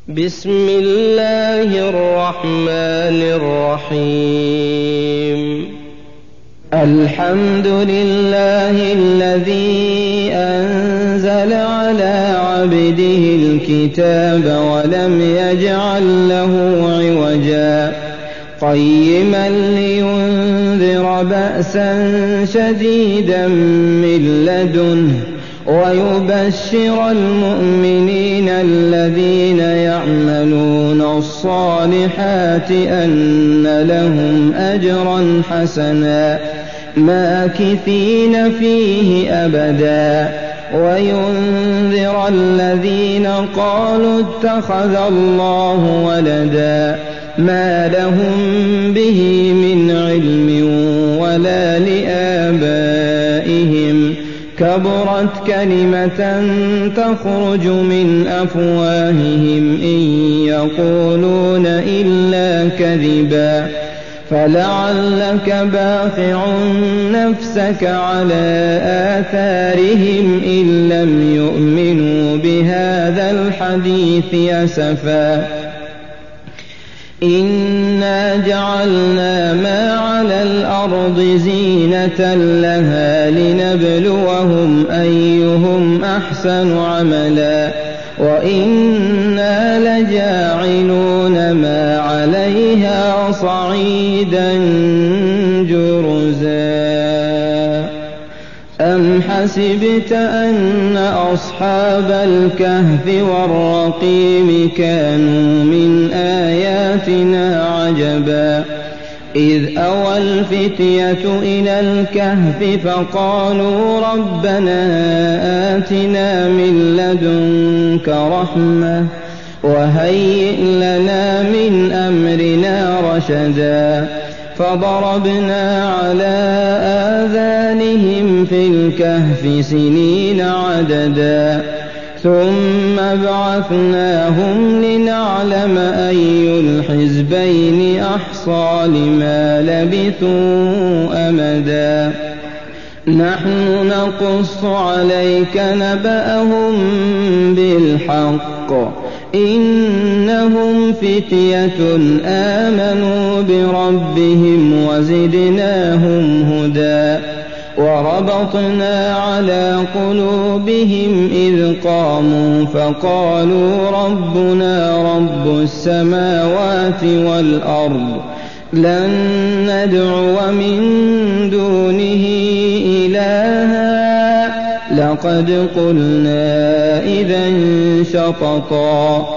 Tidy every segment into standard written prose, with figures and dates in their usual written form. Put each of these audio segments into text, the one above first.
بسم الله الرحمن الرحيم. الحمد لله الذي أنزل على عبده الكتاب ولم يجعل له عوجا قيما لينذر بأسا شديدا من لدنه ويبشر المؤمنين الذين يعملون الصالحات أن لهم أجرا حسنا ماكثين فيه أبدا وينذر الذين قالوا اتخذ الله ولدا ما لهم به من علم ولا لآبائهم كبرت كلمة تخرج من أفواههم إن يقولون إلا كذبا فلعلك باخع نفسك على آثارهم إن لم يؤمنوا بهذا الحديث أسفا إنا جعلنا ما على الأرض زينة لها لنبلوهم أيهم أحسن عملا وإنا لجاعلون ما عليها صعيدا جرزا أم حسبت أن أصحاب الكهف والرقيم كانوا من آياتنا عجبا إذ أوى الفتية إلى الكهف فقالوا ربنا آتنا من لدنك رحمة وهيئ لنا من أمرنا رشدا فضربنا على آذانهم في الكهف سنين عددا ثم بعثناهم لنعلم أي الحزبين أحصى لما لبثوا أمدا نحن نقص عليك نبأهم بالحق إنهم فتية آمنوا بربهم وزدناهم هدى وربطنا على قلوبهم إذ قاموا فقالوا ربنا رب السماوات والأرض لن ندعو من دونه إلها لقد قلنا إذا شططا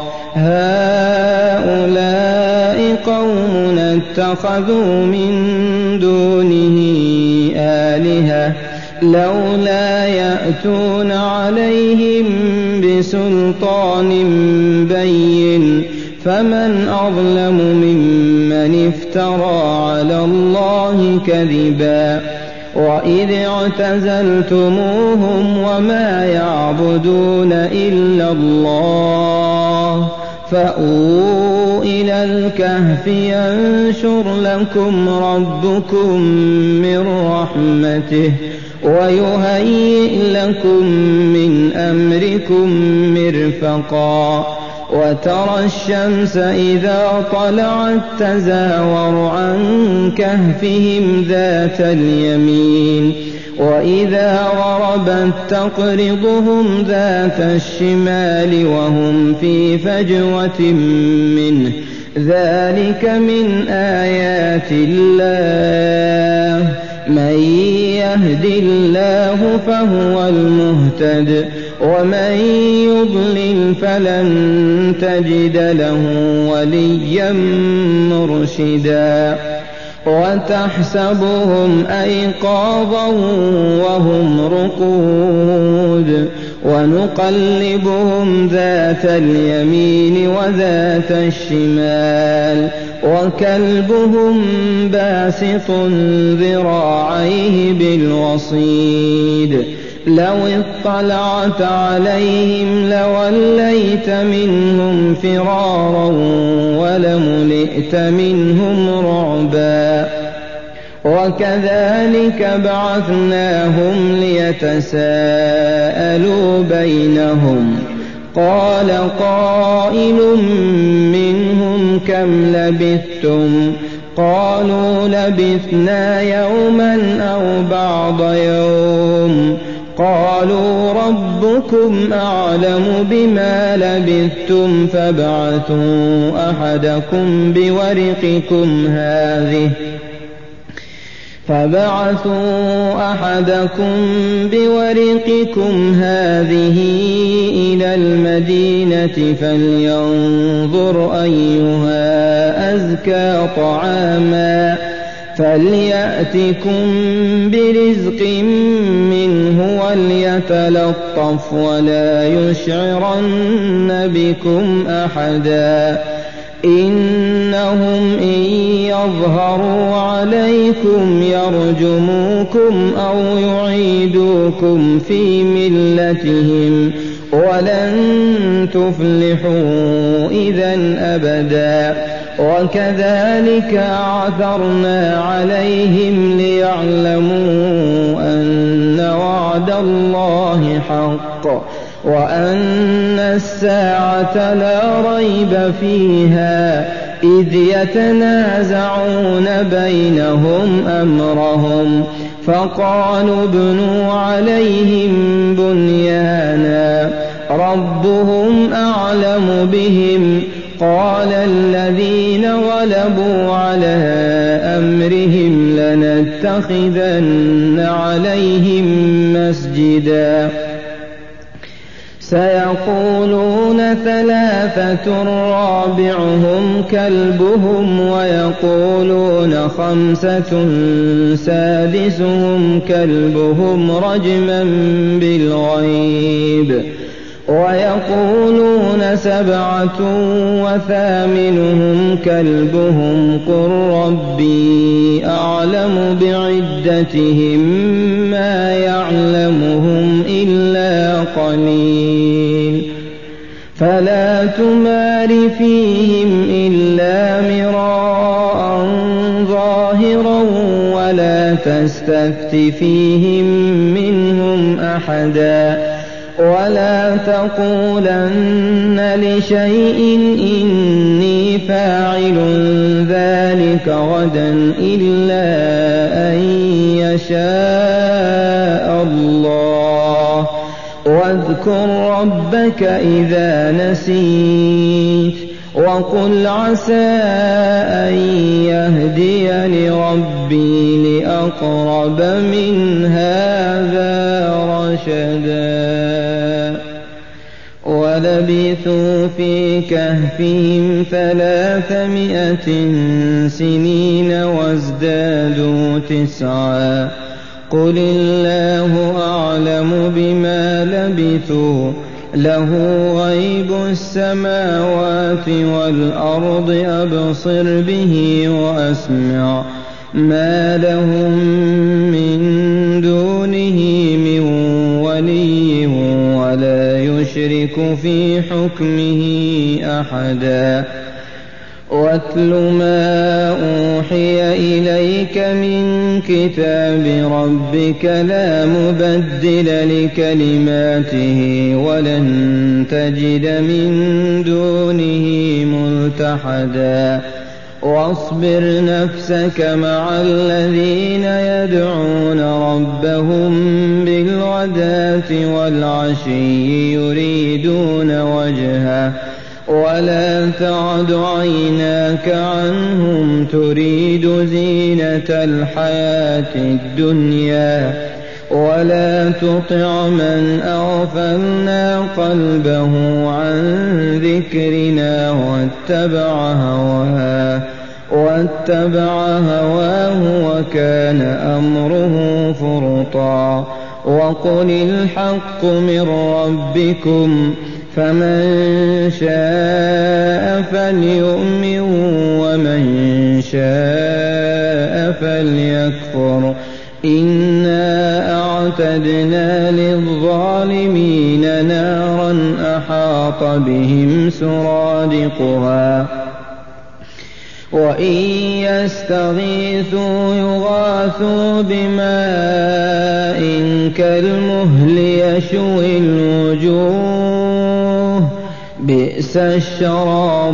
هؤلاء قومنا اتخذوا من دونه آلهة لولا يأتون عليهم بسلطان بين فمن أظلم ممن افترى على الله كذبا وإذ اعتزلتموهم وما يعبدون إلا الله فأووا إلى الكهف ينشر لكم ربكم من رحمته ويهيئ لكم من أمركم مرفقا وترى الشمس إذا طلعت تزاور عن كهفهم ذات اليمين وإذا غربت تقرضهم ذات الشمال وهم في فجوة منه ذلك من آيات الله من يهد الله فهو المهتد ومن يضلل فلن تجد له وليا مرشدا وتحسبهم أيقاظا وهم رقود ونقلبهم ذات اليمين وذات الشمال وكلبهم باسط ذراعيه بالوصيد لو اطلعت عليهم لوليت منهم فرارا ولملئت منهم رعبا وكذلك بعثناهم ليتساءلوا بينهم قال قائل منهم كم لبثتم قالوا لبثنا يوما أو بعض يوم قالوا ربكم أعلم بما لبثتم فابعثوا أحدكم بورقكم هذه إلى المدينة فلينظر أيها أزكى طعاما فليأتكم برزق منه وليتلطف ولا يشعرن بكم أحدا إنهم إن يظهروا عليكم يرجموكم أو يعيدوكم في ملتهم ولن تفلحوا إذا أبدا وكذلك أعثرنا عليهم ليعلموا أن وعد الله حق وأن الساعة لا ريب فيها إذ يتنازعون بينهم أمرهم فقالوا ابنوا عليهم بنيانا ربهم أعلم بهم قال الذين غلبوا على أمرهم لنتخذن عليهم مسجدا سيقولون ثلاثة رابعهم كلبهم ويقولون خمسة سادسهم كلبهم رجما بالغيب ويقولون سبعة وثامنهم كلبهم قل ربي أعلم بعدتهم ما يعلمهم إلا قليل فلا تمار فيهم إلا مراء ظاهرا ولا تستفت فيهم منهم أحدا ولا تقولن لشيء إني فاعل ذلك غدا إلا أن يشاء الله واذكر ربك إذا نسيت وقل عسى أن يهديني ربي لأقرب من هذا رشدا ولبثوا في كهفهم 300 سنين وازدادوا 9 قل الله أعلم بما لبثوا له غيب السماوات والأرض أبصر به وأسمع ما لهم من دونه من ولي ولا يشرك في حكمه أحدا واتل ما أوحي إليك من كتاب ربك لا مبدل لكلماته ولن تجد من دونه ملتحدا واصبر نفسك مع الذين يدعون ربهم بالغداة والعشي يريدون وجهه ولا تعد عيناك عنهم تريد زينة الحياة الدنيا ولا تطع من أغفلنا قلبه عن ذكرنا واتبع هواه وكان أمره فرطا وقل الحق من ربكم فمن شاء فليؤمن ومن شاء فليكفر إنا أعتدنا للظالمين نارا أحاط بهم سرادقها وإن يستغيثوا يغاثوا بماء كالمهل يشوي الوجوه بئس الشراب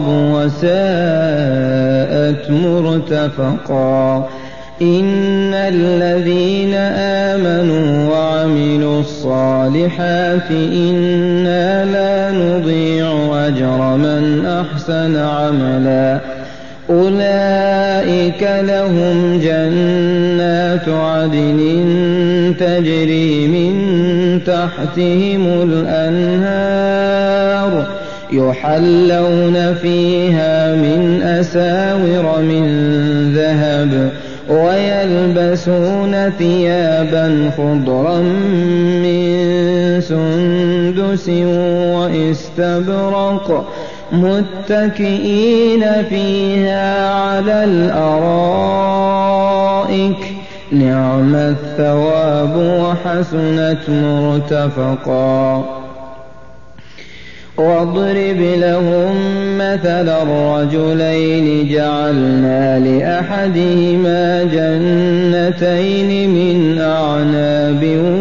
وساءت مرتفقا إن الذين آمنوا وعملوا الصالحات إنا لا نضيع أجر من أحسن عملا أولئك لهم جنات عدن تجري من تحتهم الأنهار يحلون فيها من أساور من ذهب ويلبسون ثيابا خضرا من سندس واستبرق متكئين فيها على الأرائك نعم الثواب وحسنت مرتفقا واضرب لهم مثل الرجلين جعلنا لأحدهما جنتين من أعناب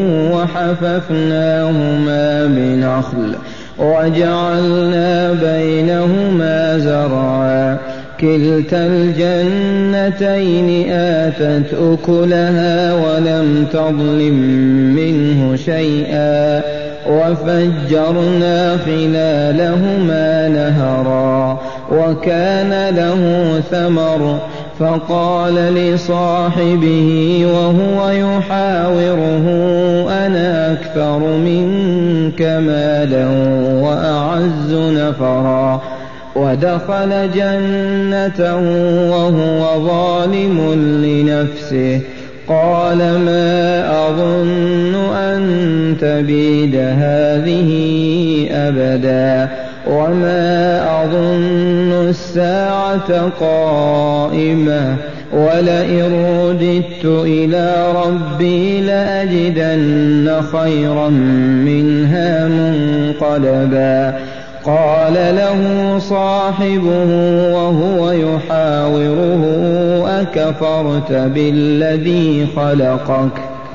وحففناهما بنخل وجعلنا بينهما زرعا كلتا الجنتين آتت أكلها ولم تظلم منه شيئا وفجرنا خلالهما نهرا وكان له ثمر فقال لصاحبه وهو يحاوره أنا أكثر منك مالا وأعز نفرا ودخل جنته وهو ظالم لنفسه قال ما أظن أن تبيد هذه أبدا وما أظن الساعة قائمة ولئن رددت إلى ربي لأجدن خيرا منها منقلبا قال له صاحبه وهو يحاوره أكفرت بالذي خلقك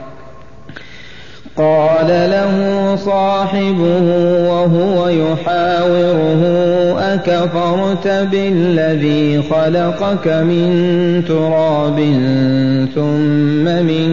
قال له صاحبه وهو يحاوره أكفرت بالذي خلقك من تراب ثم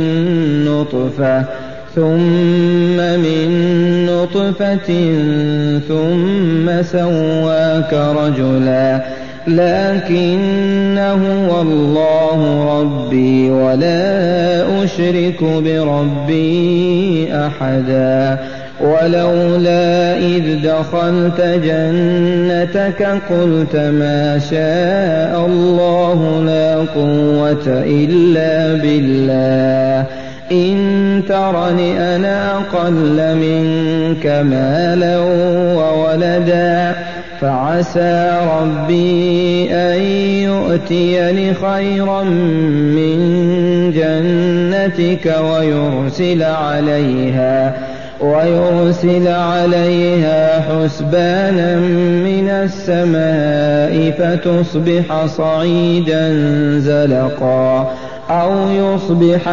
من نطفة ثم سواك رجلا لكن هو الله ربي ولا أشرك بربي أحدا ولولا إذ دخلت جنتك قلت ما شاء الله لا قوة إلا بالله إن ترني أنا أقل منك مالا وولدا فعسى ربي أن يؤتيني خيرا من جنتك ويرسل عليها حسبانا من السماء فتصبح صعيدا زلقا أو يصبح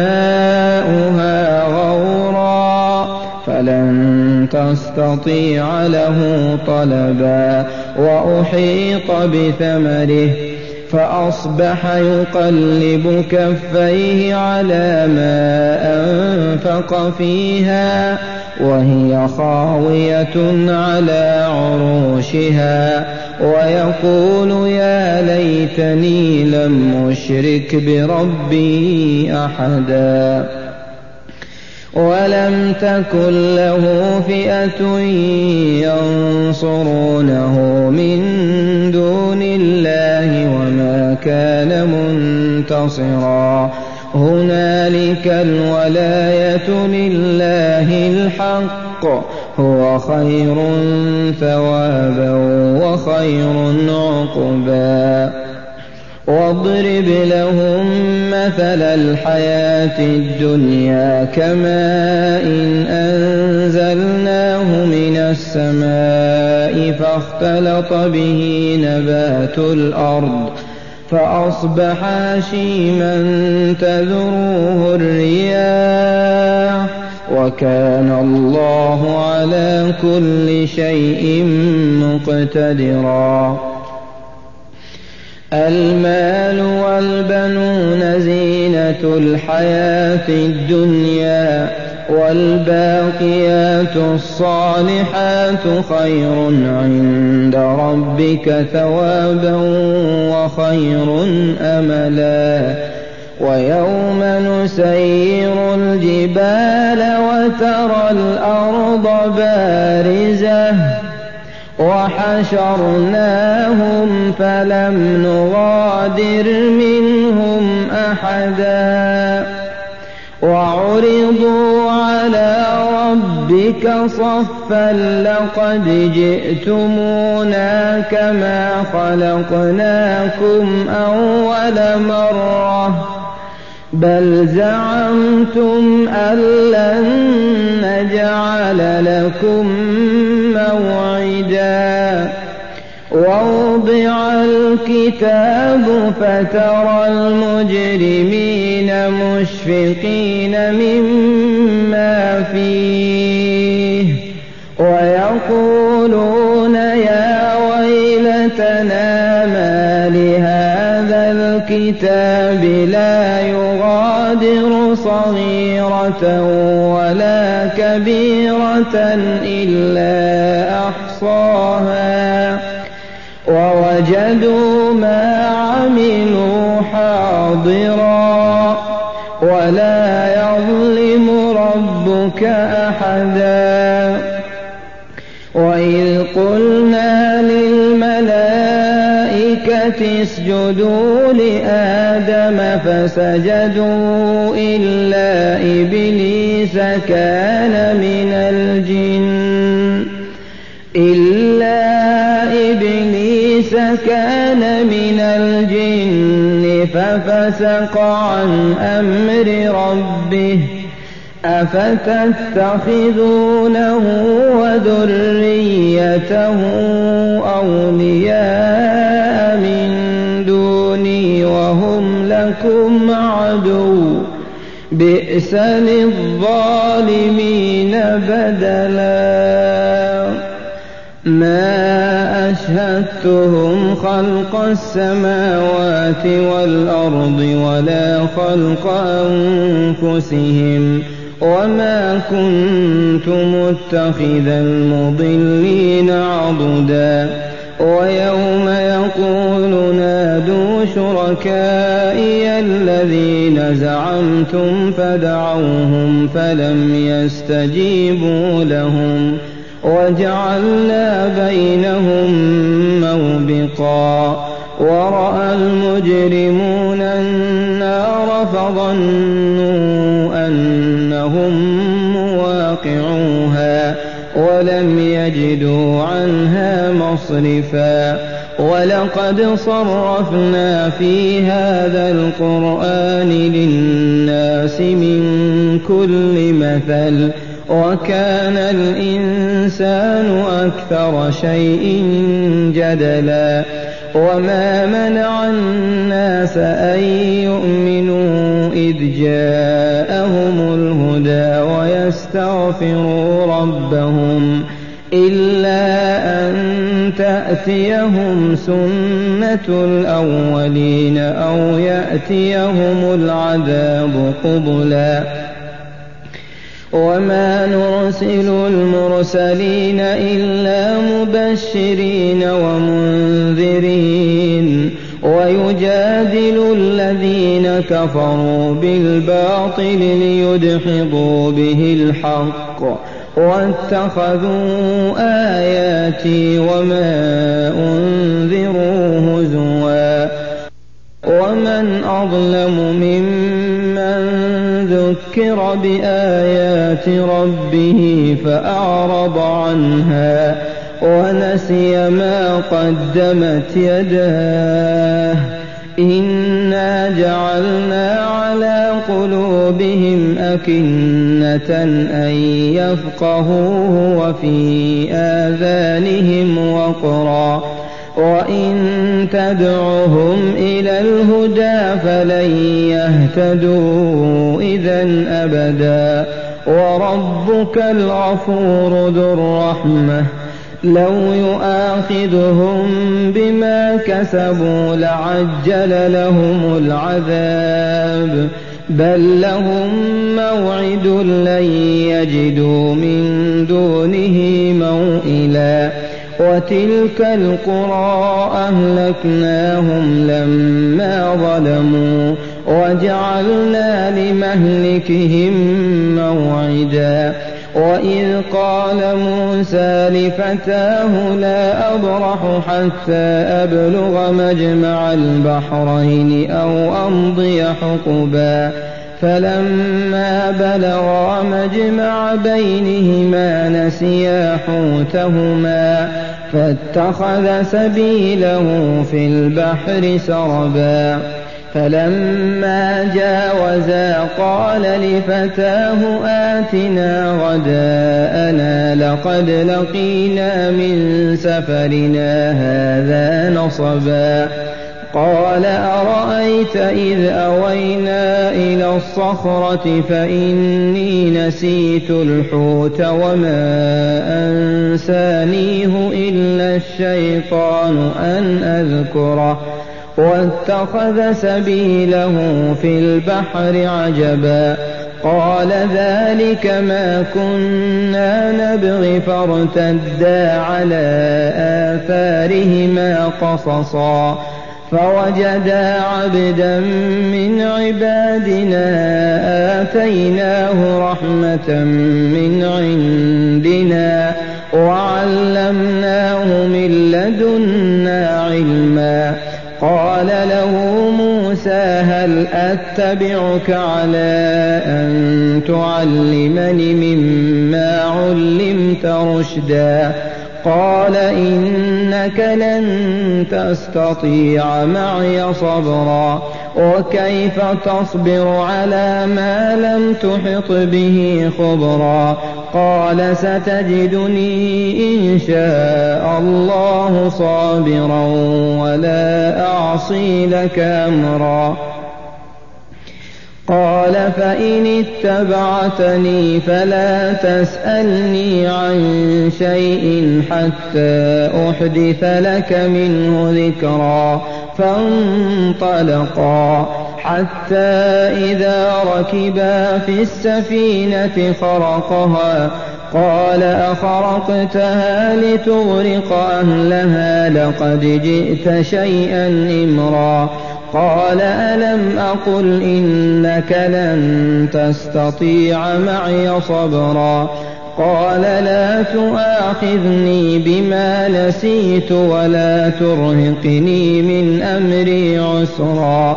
ماؤها غورا فلن تستطيع له طلبا وأحيط بثمره فأصبح يقلب كفيه على ما أنفق فيها وهي خاوية على عروشها ويقول يا ليتني لم أشرك بربي أحدا ولم تكن له فئة ينصرونه من دون الله وما كان منتصرا هنالك الولاية لله الحق هو خير ثوابا وخير عقبا واضرب لهم مثل الحياة الدنيا كماء أنزلناه من السماء فاختلط به نبات الأرض فأصبح هشيما تذروه الرياح وكان الله على كل شيء مقتدرا. المال والبنون زينة الحياة الدنيا، والباقيات الصالحات خير عند ربك ثوابا وخير أملا. ويوم نسير الجبال وترى الأرض بارزة وحشرناهم فلم نغادر منهم أحدا وعرضوا على ربك صفا لقد جئتمونا كما خلقناكم أول مرة بل زعمتم أن لن نجعل لكم موعدا. ووضع الكتاب فترى المجرمين مشفقين مما فيه ويقولون يا ويلتنا ما لهذا الكتاب لا يغادر صغيرة ولا كبيرة إلا أحصاها ووجدوا ما عملوا حاضرا ولا يظلم ربك أحدا. وإذ قلنا للملائكة اسجدوا لآدم فسجدوا إلا إبليس كان من الجن ففسق عن أمر ربه أفتتخذونه وذريته أولياء من دوني وهم لكم عدو بئس للظالمين بدلا. ما أشهدتهم خلق السماوات والأرض ولا خلق أنفسهم وما كنت متخذ المضلين عضدا. ويوم يقول نادوا شركائي الذين زعمتم فدعوهم فلم يستجيبوا لهم وجعلنا بينهم موبقا. ورأى المجرمون النار فظنوا أنهم مواقعوها ولم يجدوا عنها مصرفا. ولقد صرفنا في هذا القرآن للناس من كل مثل وكان الإنسان أكثر شيء جدلا. وما منع الناس أن يؤمنوا إذ جاءهم الهدى ويستغفروا ربهم إلا أن تأتيهم سنة الأولين أو يأتيهم العذاب قبلا. وما نرسل المرسلين إلا مبشرين ومنذرين ويجادل الذين كفروا بالباطل ليدحضوا به الحق واتخذوا آياتي وما أنذروا هزوا. ومن أظلم ممن ذكر بآيات ربه فأعرض عنها ونسي ما قدمت يداه إنا جعلنا على قلوبهم أكنة أن يفقهوه وفي آذانهم وقرا وإن تدعهم إلى الهدى فلن يهتدوا إذا أبدا وربك الغفور ذو الرحمة لو يؤاخذهم بما كسبوا لعجل لهم العذاب بل لهم موعد لن يجدوا من دونه موئلا وتلك القرى أهلكناهم لما ظلموا وجعلنا لمهلكهم موعدا وإذ قال موسى لفتاه لا أبرح حتى أبلغ مجمع البحرين أو أمضي حقبا فلما بلغا مجمع بينهما نسيا حوتهما فاتخذ سبيله في البحر سربا فلما جاوزا قال لفتاه آتنا غداءنا لقد لقينا من سفرنا هذا نصبا قال أرأيت إذ أوينا إلى الصخرة فإني نسيت الحوت وما أنسانيه إلا الشيطان أن أذكره واتخذ سبيله في البحر عجبا قال ذلك ما كنا نبغي فارتدا على آثارهما قصصا فوجدا عبدا من عبادنا آتيناه رحمة من عندنا وعلمناه من لدنا علما قال له موسى هل أتبعك على أن تعلمني مما علمت رشدا قال إنك لن تستطيع معي صبرا وكيف تصبر على ما لم تحط به خبرا قال ستجدني إن شاء الله صابرا ولا أعصي لك أمرا قال فإن اتبعتني فلا تسألني عن شيء حتى أحدث لك منه ذكرا فانطلقا حتى إذا ركبا في السفينة خرقها قال أخرقتها لتغرق أهلها لقد جئت شيئا إمرا قال ألم أقل إنك لن تستطيع معي صبرا قال لا تؤاخذني بما نسيت ولا ترهقني من أمري عسرا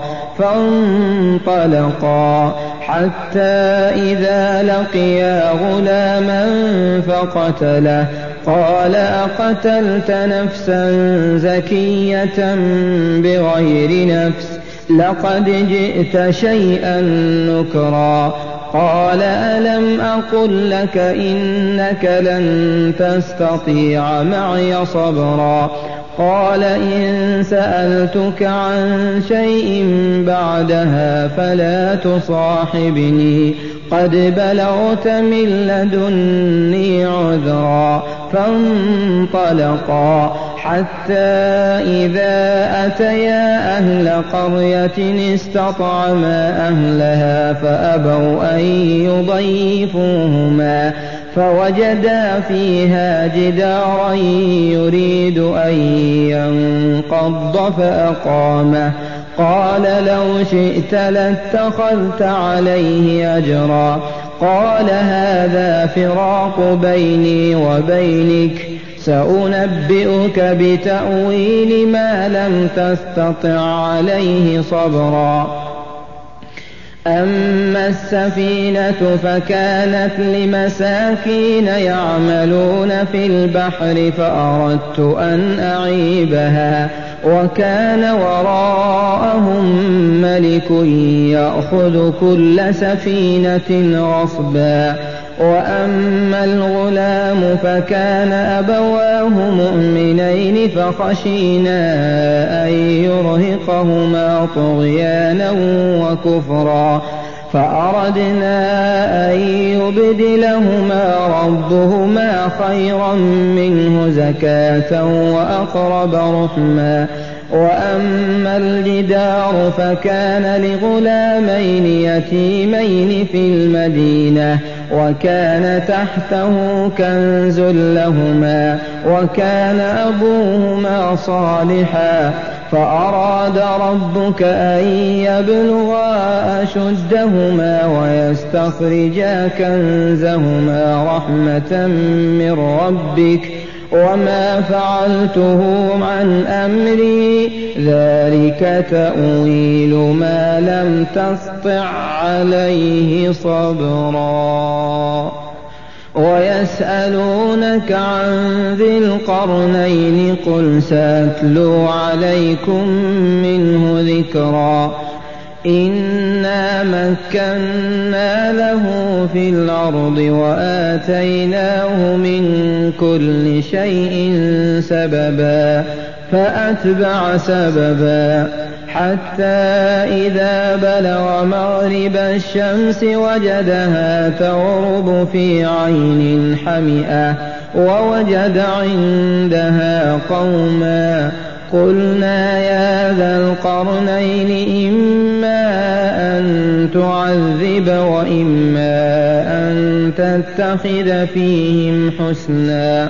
فانطلقا حتى إذا لقيا غلاما فقتله قال أقتلت نفسا زكية بغير نفس لقد جئت شيئا نكرا قال ألم أقل لك إنك لن تستطيع معي صبرا قال إن سألتك عن شيء بعدها فلا تصاحبني قد بلغت من لدني عذرا فانطلقا حتى إذا أتيا أهل قرية استطعما أهلها فأبوا أن يضيفوهما فوجدا فيها جدارا يريد أن ينقض فأقامه قال لو شئت لاتخذت عليه أجرا قال هذا فراق بيني وبينك سأنبئك بتأويل ما لم تستطع عليه صبرا أما السفينة فكانت لمساكين يعملون في البحر فأردت أن أعيبها وكان وراءهم ملك يأخذ كل سفينة غصبا وأما الغلام فكان أبواه مؤمنين فخشينا أن يرهقهما طغيانا وكفرا فأردنا أن يبدلهما ربهما خيرا منه زكاة وأقرب رحما. وأما الجدار فكان لغلامين يتيمين في المدينة وكان تحته كنز لهما وكان أبوهما صالحا فأراد ربك أن يبلغا أشدهما ويستخرجا كنزهما رحمة من ربك وما فعلته عن أمري ذلك تأويل ما لم تسطع عليه صبرا. ويسألونك عن ذي القرنين قل سأتلو عليكم منه ذكرا. إنا مكنا له في الأرض وآتيناه من كل شيء سببا فأتبع سببا حتى إذا بلغ مغرب الشمس وجدها تغرب في عين حمئة ووجد عندها قوما قلنا يا ذا القرنين إما أن تعذب وإما أن تتخذ فيهم حسنا.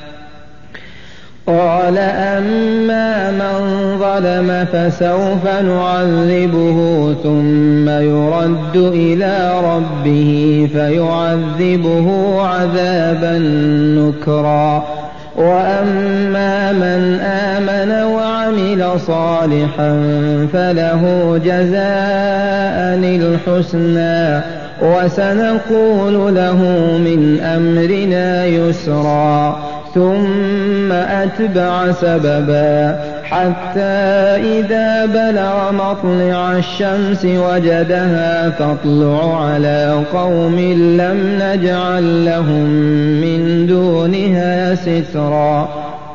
قال أما من ظلم فسوف نعذبه ثم يرد إلى ربه فيعذبه عذابا نكرا. وأما من آمن وعمل صالحا فله جزاء الحسنى وسنقول له من أمرنا يسرا. ثم أتبع سببا حتى إذا بلغ مطلع الشمس وجدها تطلع على قوم لم نجعل لهم من دونها سترا.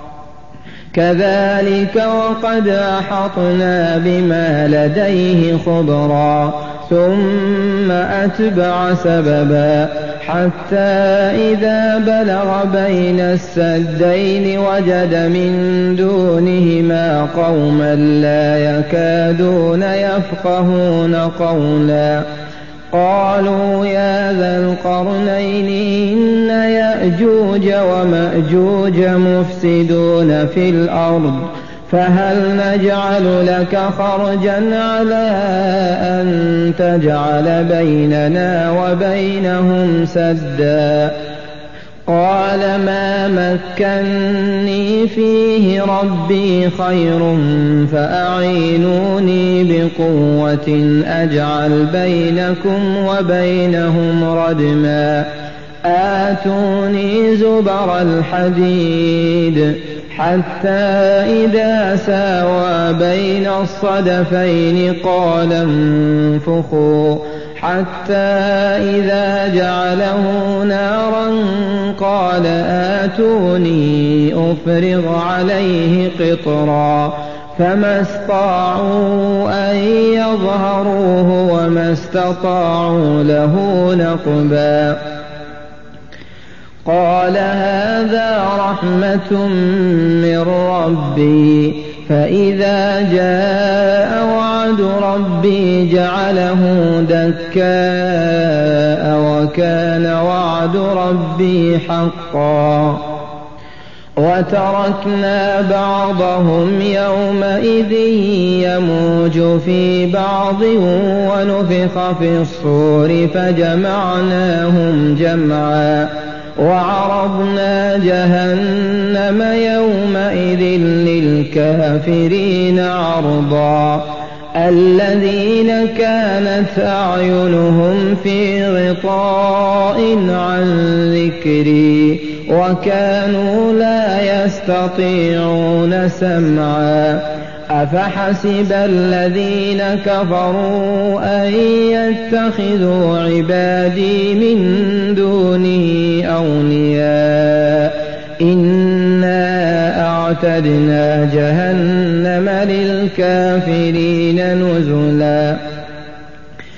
كذلك وقد أحطنا بما لديه خبرا. ثم أتبع سببا حتى إذا بلغ بين السدين وجد من دونهما قوما لا يكادون يفقهون قولا. قالوا يا ذا القرنين إن يأجوج ومأجوج مفسدون في الأرض فهل نجعل لك خرجا على أن تجعل بيننا وبينهم سدا. قال ما مكني فيه ربي خير فأعينوني بقوة أجعل بينكم وبينهم ردما. آتوني زبر الحديد حتى إذا ساوى بين الصدفين قال انفخوا حتى إذا جعله نارا قال آتوني أفرغ عليه قطرا. فما استطاعوا أن يظهروه وما استطاعوا له نقبا. قال هذا رحمة من ربي فإذا جاء وعد ربي جعله دكاء وكان وعد ربي حقا. وتركنا بعضهم يومئذ يموج في بعض ونفخ في الصور فجمعناهم جمعا. وعرضنا جهنم يومئذ للكافرين عرضا. الذين كانت أعينهم في غطاء عن ذكري وكانوا لا يستطيعون سمعا. أفحسب الذين كفروا أن يتخذوا عبادي من دونه أولياء إنا أعتدنا جهنم للكافرين نزلا.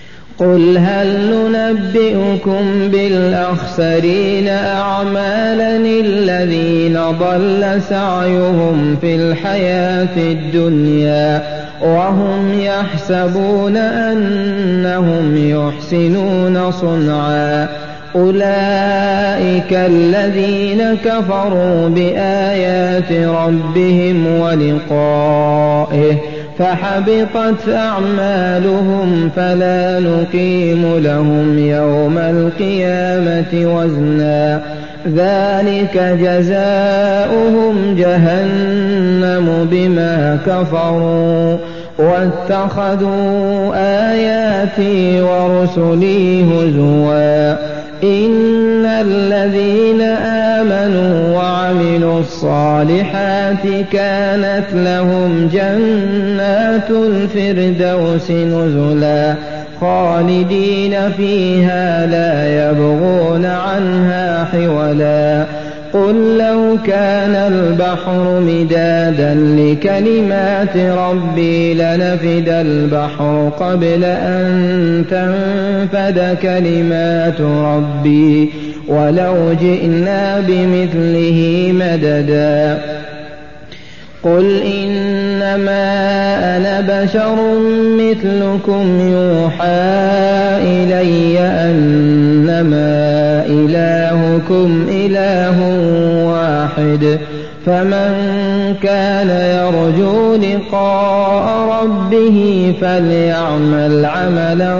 قل هل ننبئكم بالأخسرين أعمالا الذين ضل سعيهم في الحياة الدنيا وهم يحسبون أنهم يحسنون صنعا أولئك الذين كفروا بآيات ربهم ولقائه فحبطت أعمالهم فلا نقيم لهم يوم القيامة وزنا ذلك جزاؤهم جهنم بما كفروا واتخذوا آياتي ورسلي هزوا إن الذين آمنوا وعملوا الصالحات كانت لهم جنات الفردوس نزلا خالدين فيها لا يبغون عنها حولا قل لو كان البحر مدادا لكلمات ربي لنفد البحر قبل أن تنفد كلمات ربي ولو جئنا بمثله مددا قل إنما أنا بشر مثلكم يوحى إلي أنما إلهكم إله واحد فمن كان يرجو لقاء ربه فليعمل عملا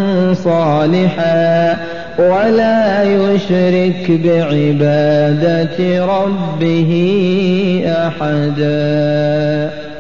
صالحا ولا يشرك بعبادة ربه أحدا.